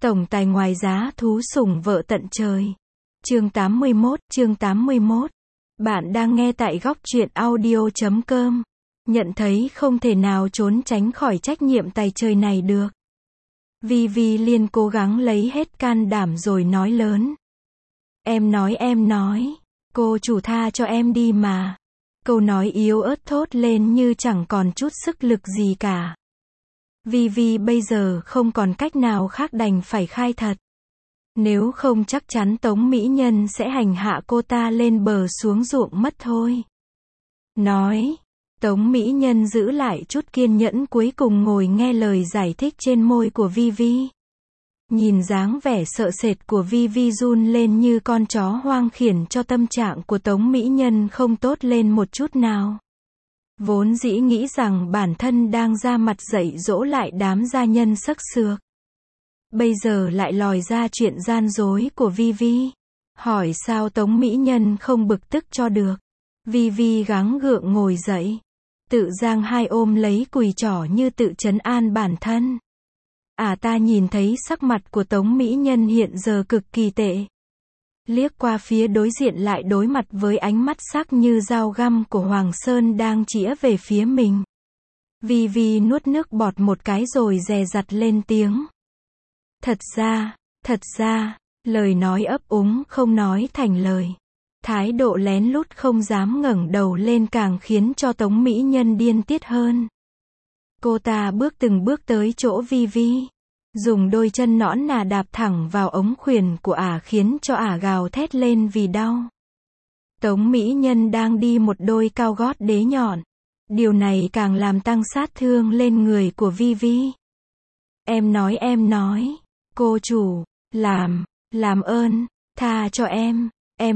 Tổng tài ngoài giá thú sủng vợ tận trời. Chương 81. Bạn đang nghe tại góc truyện audio.com. Nhận thấy không thể nào trốn tránh khỏi trách nhiệm tày trời này được. Vi liền cố gắng lấy hết can đảm rồi nói lớn. Em nói, cô chủ tha cho em đi mà. Câu nói yếu ớt thốt lên như chẳng còn chút sức lực gì cả. Vi bây giờ không còn cách nào khác đành phải khai thật. Nếu không chắc chắn Tống Mỹ Nhân sẽ hành hạ cô ta lên bờ xuống ruộng mất thôi. Nói, Tống Mỹ Nhân giữ lại chút kiên nhẫn cuối cùng ngồi nghe lời giải thích trên môi của Vi. Nhìn dáng vẻ sợ sệt của Vi run lên như con chó hoang khiến cho tâm trạng của Tống Mỹ Nhân không tốt lên một chút nào. Vốn dĩ nghĩ rằng bản thân đang ra mặt dạy dỗ lại đám gia nhân sắc sược. Bây giờ lại lòi ra chuyện gian dối của Vi. Hỏi sao Tống Mỹ Nhân không bực tức cho được. Vi gắng gượng ngồi dậy. Tự giang hai ôm lấy cùi trỏ như tự trấn an bản thân. Ta nhìn thấy sắc mặt của Tống Mỹ Nhân hiện giờ cực kỳ tệ. Liếc qua phía đối diện lại đối mặt với ánh mắt sắc như dao găm của Hoàng Sơn đang chĩa về phía mình. Vi nuốt nước bọt một cái rồi dè dặt lên tiếng. Thật ra, lời nói ấp úng không nói thành lời. Thái độ lén lút không dám ngẩng đầu lên càng khiến cho Tống Mỹ Nhân điên tiết hơn. Cô ta bước từng bước tới chỗ Vi. Dùng đôi chân nõn nà đạp thẳng vào ống khuyển của khiến cho gào thét lên vì đau. Tống Mỹ Nhân đang đi một đôi cao gót đế nhọn. Điều này càng làm tăng sát thương lên người của Vi. Em nói, cô chủ, làm ơn, tha cho em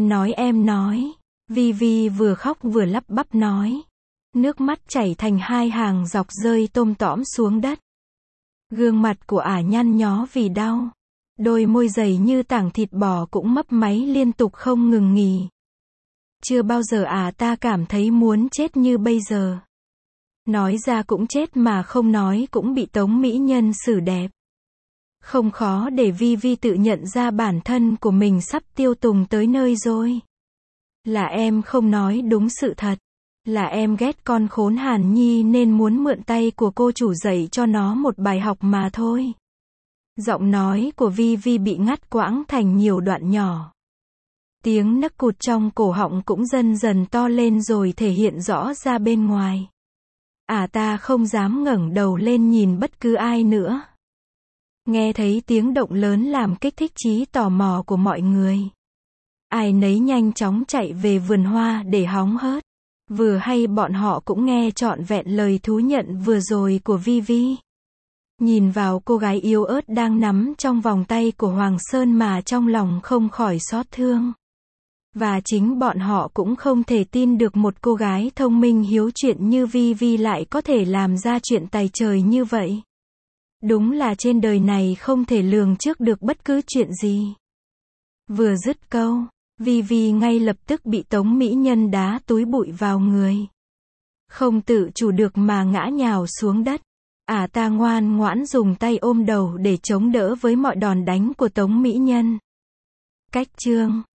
nói. Vi vừa khóc vừa lắp bắp nói. Nước mắt chảy thành hai hàng dọc rơi tôm tõm xuống đất. Gương mặt của nhăn nhó vì đau. Đôi môi dày như tảng thịt bò cũng mấp máy liên tục không ngừng nghỉ. Chưa bao giờ ta cảm thấy muốn chết như bây giờ. Nói ra cũng chết mà không nói cũng bị Tống Mỹ Nhân xử đẹp. Không khó để Vi tự nhận ra bản thân của mình sắp tiêu tùng tới nơi rồi. Là em không nói đúng sự thật. Là em ghét con khốn Hàn Nhi nên muốn mượn tay của cô chủ dạy cho nó một bài học mà thôi. Giọng nói của Vi bị ngắt quãng thành nhiều đoạn nhỏ. Tiếng nấc cụt trong cổ họng cũng dần dần to lên rồi thể hiện rõ ra bên ngoài. Ta không dám ngẩng đầu lên nhìn bất cứ ai nữa. Nghe thấy tiếng động lớn làm kích thích trí tò mò của mọi người. Ai nấy nhanh chóng chạy về vườn hoa để hóng hớt. Vừa hay bọn họ cũng nghe trọn vẹn lời thú nhận vừa rồi của Vi. Nhìn vào cô gái yếu ớt đang nắm trong vòng tay của Hoàng Sơn mà trong lòng không khỏi xót thương. Và chính bọn họ cũng không thể tin được một cô gái thông minh hiếu chuyện như Vi lại có thể làm ra chuyện tày trời như vậy. Đúng là trên đời này không thể lường trước được bất cứ chuyện gì. Vừa dứt câu, Vi ngay lập tức bị Tống Mỹ Nhân đá túi bụi vào người. Không tự chủ được mà ngã nhào xuống đất. Ta ngoan ngoãn dùng tay ôm đầu để chống đỡ với mọi đòn đánh của Tống Mỹ Nhân. Cách chương